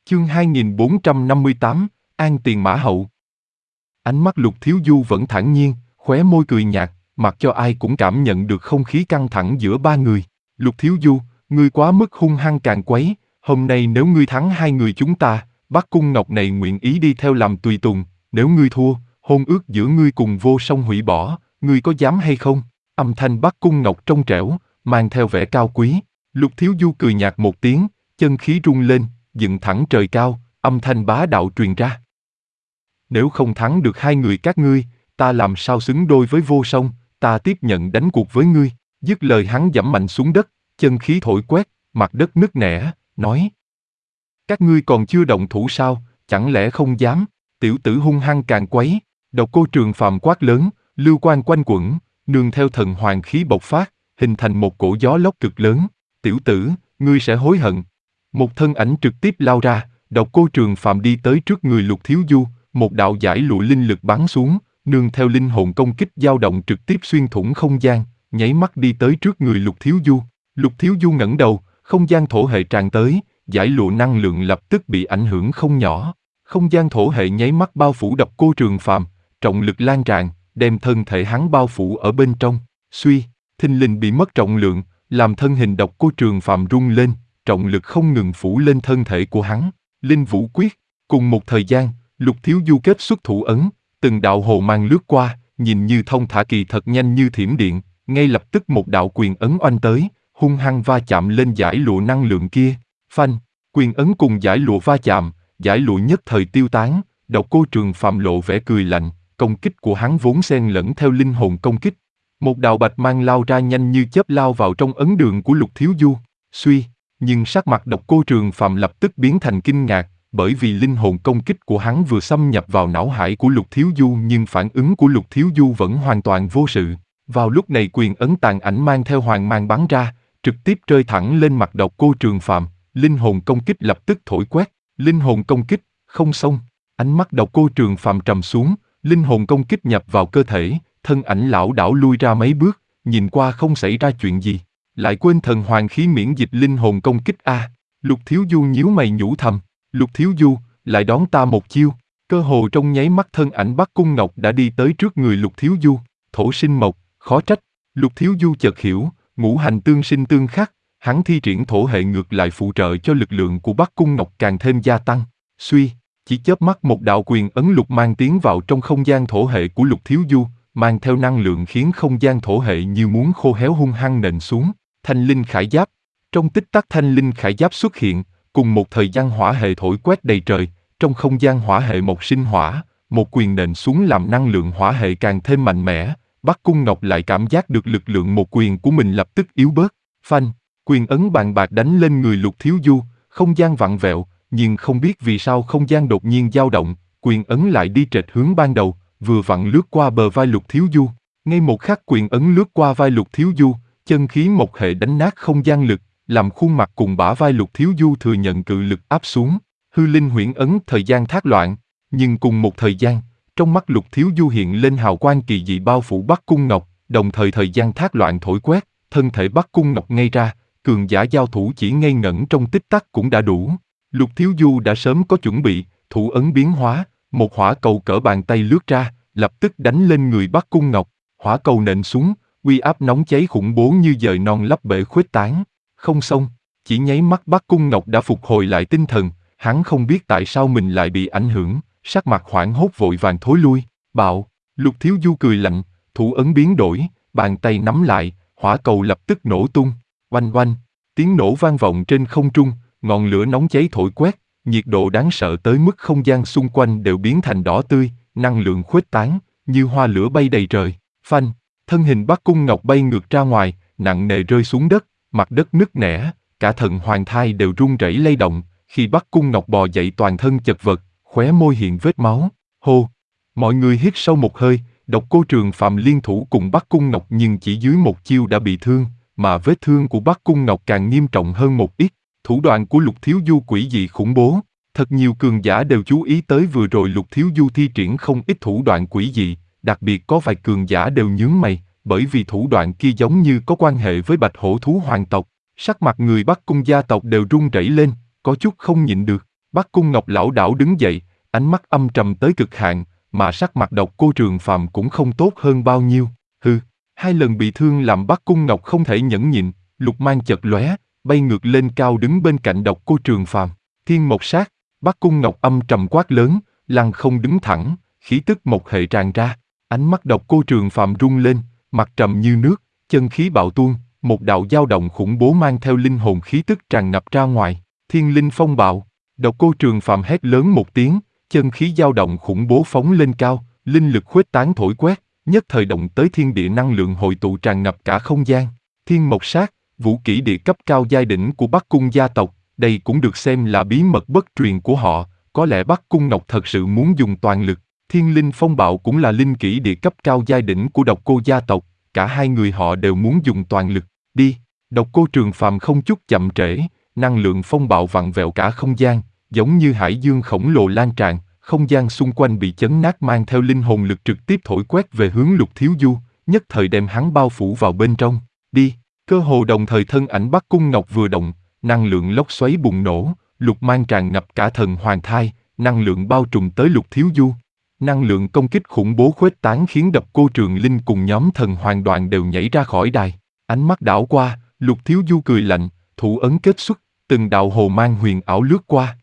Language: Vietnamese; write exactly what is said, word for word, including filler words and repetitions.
Chương hai nghìn bốn trăm năm mươi tám, An Tiền Mã Hậu. Ánh mắt Lục Thiếu Du vẫn thản nhiên, khóe môi cười nhạt, mặc cho ai cũng cảm nhận được không khí căng thẳng giữa ba người. Lục Thiếu Du, ngươi quá mức hung hăng càn quấy, hôm nay nếu ngươi thắng hai người chúng ta, Bắc Cung Ngọc này nguyện ý đi theo làm tùy tùng, nếu ngươi thua, hôn ước giữa ngươi cùng Vô Song hủy bỏ, ngươi có dám hay không? Âm thanh Bắc Cung Ngọc trong trẻo, mang theo vẻ cao quý. Lục Thiếu Du cười nhạt một tiếng, chân khí rung lên, dựng thẳng trời cao, âm thanh bá đạo truyền ra. Nếu không thắng được hai người các ngươi, ta làm sao xứng đôi với Vô Song, ta tiếp nhận đánh cuộc với ngươi. Dứt lời hắn giẫm mạnh xuống đất, chân khí thổi quét, mặt đất nứt nẻ, nói: Các ngươi còn chưa động thủ sao, chẳng lẽ không dám? Tiểu tử hung hăng càn quấy. Độc Cô Trường Phàm quát lớn, lưu quang quanh quẩn, nương theo thần hoàng khí bộc phát, hình thành một cổ gió lốc cực lớn. Tiểu tử, ngươi sẽ hối hận. Một thân ảnh trực tiếp lao ra, Độc Cô Trường Phàm đi tới trước người Lục Thiếu Du, một đạo giải lụa linh lực bắn xuống, nương theo linh hồn công kích dao động trực tiếp xuyên thủng không gian, nháy mắt đi tới trước người Lục Thiếu Du. Lục Thiếu Du ngẩng đầu, không gian thổ hệ tràn tới, giải lụa năng lượng lập tức bị ảnh hưởng không nhỏ. Không gian thổ hệ nháy mắt bao phủ Độc Cô Trường Phàm, trọng lực lan tràn, đem thân thể hắn bao phủ ở bên trong. Suy, thình lình bị mất trọng lượng, làm thân hình Độc Cô Trường Phàm rung lên, trọng lực không ngừng phủ lên thân thể của hắn. Linh Vũ Quyết. Cùng một thời gian, Lục Thiếu Du kết xuất thủ ấn, từng đạo hồ mang lướt qua, nhìn như thông thả kỳ thật nhanh như thiểm điện, ngay lập tức một đạo quyền ấn oanh tới, hung hăng va chạm lên giải lụa năng lượng kia. Phanh, quyền ấn cùng giải lụa va chạm, giải lụa nhất thời tiêu tán. Độc Cô Trường Phàm lộ vẻ cười lạnh, công kích của hắn vốn xen lẫn theo linh hồn công kích. Một đạo bạch mang lao ra nhanh như chớp lao vào trong ấn đường của Lục Thiếu Du. Suy, nhưng sắc mặt Độc Cô Trường Phàm lập tức biến thành kinh ngạc, bởi vì linh hồn công kích của hắn vừa xâm nhập vào não hải của Lục Thiếu Du nhưng phản ứng của Lục Thiếu Du vẫn hoàn toàn vô sự. Vào lúc này quyền ấn tàn ảnh mang theo hoàng mang bắn ra, trực tiếp rơi thẳng lên mặt Độc Cô Trường Phàm, linh hồn công kích lập tức thổi quét, linh hồn công kích, không xong. Ánh mắt Độc Cô Trường Phàm trầm xuống, linh hồn công kích nhập vào cơ thể, thân ảnh lão đảo lui ra mấy bước, nhìn qua không xảy ra chuyện gì. Lại quên thần hoàng khí miễn dịch linh hồn công kích a. À. Lục Thiếu Du nhíu mày nhủ thầm, Lục Thiếu Du, lại đón ta một chiêu. Cơ hồ trong nháy mắt thân ảnh Bắc Cung Ngọc đã đi tới trước người Lục Thiếu Du. Thổ sinh mộc, khó trách. Lục Thiếu Du chợt hiểu, ngũ hành tương sinh tương khắc, hắn thi triển thổ hệ ngược lại phụ trợ cho lực lượng của Bắc Cung Ngọc càng thêm gia tăng. Suy, chỉ chớp mắt một đạo quyền ấn lục mang tiến vào trong không gian thổ hệ của Lục Thiếu Du, mang theo năng lượng khiến không gian thổ hệ như muốn khô héo hung hăng nện xuống. Thanh linh khải giáp. Trong tích tắc thanh linh khải giáp xuất hiện, cùng một thời gian hỏa hệ thổi quét đầy trời, trong không gian hỏa hệ một sinh hỏa, một quyền nện xuống làm năng lượng hỏa hệ càng thêm mạnh mẽ. Bắc Cung Ngọc lại cảm giác được lực lượng một quyền của mình lập tức yếu bớt. Phanh, quyền ấn bàn bạc đánh lên người Lục Thiếu Du, không gian vặn vẹo, nhưng không biết vì sao không gian đột nhiên dao động, quyền ấn lại đi trệch hướng ban đầu, vừa vặn lướt qua bờ vai Lục Thiếu Du. Ngay một khắc quyền ấn lướt qua vai Lục Thiếu Du, chân khí một hệ đánh nát không gian lực, làm khuôn mặt cùng bả vai Lục Thiếu Du thừa nhận cự lực áp xuống. Hư linh huyễn ấn thời gian thác loạn, nhưng cùng một thời gian, trong mắt Lục Thiếu Du hiện lên hào quang kỳ dị bao phủ Bắc Cung Ngọc, đồng thời thời gian thác loạn thổi quét, thân thể Bắc Cung Ngọc ngay ra, cường giả giao thủ chỉ ngây ngẩn trong tích tắc cũng đã đủ. Lục Thiếu Du đã sớm có chuẩn bị, thủ ấn biến hóa, một hỏa cầu cỡ bàn tay lướt ra, lập tức đánh lên người Bắc Cung Ngọc. Hỏa cầu nện xuống, uy áp nóng cháy khủng bố như dời non lấp bể khuếch tán. Không xong, chỉ nháy mắt Bắc Cung Ngọc đã phục hồi lại tinh thần, hắn không biết tại sao mình lại bị ảnh hưởng, sắc mặt hoảng hốt vội vàng thối lui. Bạo, Lục Thiếu Du cười lạnh, thủ ấn biến đổi, bàn tay nắm lại, hỏa cầu lập tức nổ tung. Oanh oanh, tiếng nổ vang vọng trên không trung, ngọn lửa nóng cháy thổi quét, nhiệt độ đáng sợ tới mức không gian xung quanh đều biến thành đỏ tươi, năng lượng khuếch tán, như hoa lửa bay đầy trời. Phanh, thân hình Bắc Cung Ngọc bay ngược ra ngoài, nặng nề rơi xuống đất, mặt đất nứt nẻ, cả thần hoàng thai đều run rẩy lay động. Khi Bắc Cung Ngọc bò dậy toàn thân chật vật, khóe môi hiện vết máu. Hô, mọi người hít sâu một hơi. Độc Cô Trường Phàm liên thủ cùng Bắc Cung Ngọc nhưng chỉ dưới một chiêu đã bị thương, mà vết thương của Bắc Cung Ngọc càng nghiêm trọng hơn một ít. Thủ đoạn của Lục Thiếu Du quỷ dị khủng bố, thật nhiều cường giả đều chú ý tới vừa rồi Lục Thiếu Du thi triển không ít thủ đoạn quỷ dị, đặc biệt có vài cường giả đều nhướng mày, bởi vì thủ đoạn kia giống như có quan hệ với Bạch Hổ thú hoàng tộc. Sắc mặt người Bắc Cung gia tộc đều run rẩy lên, có chút không nhịn được. Bắc Cung Ngọc lảo đảo đứng dậy, ánh mắt âm trầm tới cực hạn, mà sắc mặt Độc Cô Trường Phàm cũng không tốt hơn bao nhiêu. Hừ, hai lần bị thương làm Bắc Cung Ngọc không thể nhẫn nhịn, lục mang chợt lóe, bay ngược lên cao đứng bên cạnh Độc Cô Trường Phàm. Thiên Mộc Sát, Bắc Cung Ngọc âm trầm quát lớn, lăng không đứng thẳng, khí tức mộc hệ tràn ra. Ánh mắt Độc Cô Trường Phàm rung lên, mặt trầm như nước, chân khí bạo tuôn, một đạo dao động khủng bố mang theo linh hồn khí tức tràn ngập ra ngoài. Thiên linh phong bạo. Độc Cô Trường Phàm hét lớn một tiếng, chân khí dao động khủng bố phóng lên cao, linh lực khuếch tán thổi quét, nhất thời động tới thiên địa năng lượng hội tụ tràn ngập cả không gian. Thiên Mộc Sát, vũ kỹ địa cấp cao giai đỉnh của Bắc Cung gia tộc, đây cũng được xem là bí mật bất truyền của họ, có lẽ Bắc Cung Ngọc thật sự muốn dùng toàn lực. Thiên linh phong bạo cũng là linh kỹ địa cấp cao giai đỉnh của Độc Cô gia tộc, cả hai người họ đều muốn dùng toàn lực. Đi! Độc Cô Trường Phàm không chút chậm trễ, năng lượng phong bạo vặn vẹo cả không gian, giống như hải dương khổng lồ lan tràn, không gian xung quanh bị chấn nát mang theo linh hồn lực trực tiếp thổi quét về hướng Lục Thiếu Du, nhất thời đem hắn bao phủ vào bên trong. Đi! Cơ hồ đồng thời thân ảnh Bắc Cung Ngọc vừa động, năng lượng lốc xoáy bùng nổ, lục mang tràn ngập cả thần hoàng thai, năng lượng bao trùm tới Lục Thiếu Du. Năng lượng công kích khủng bố khuếch tán khiến Độc Cô Trường Linh cùng nhóm thần hoàng đoàn đều nhảy ra khỏi đài. Ánh mắt đảo qua, Lục Thiếu Du cười lạnh, thủ ấn kết xuất, từng đạo hồ mang huyền ảo lướt qua,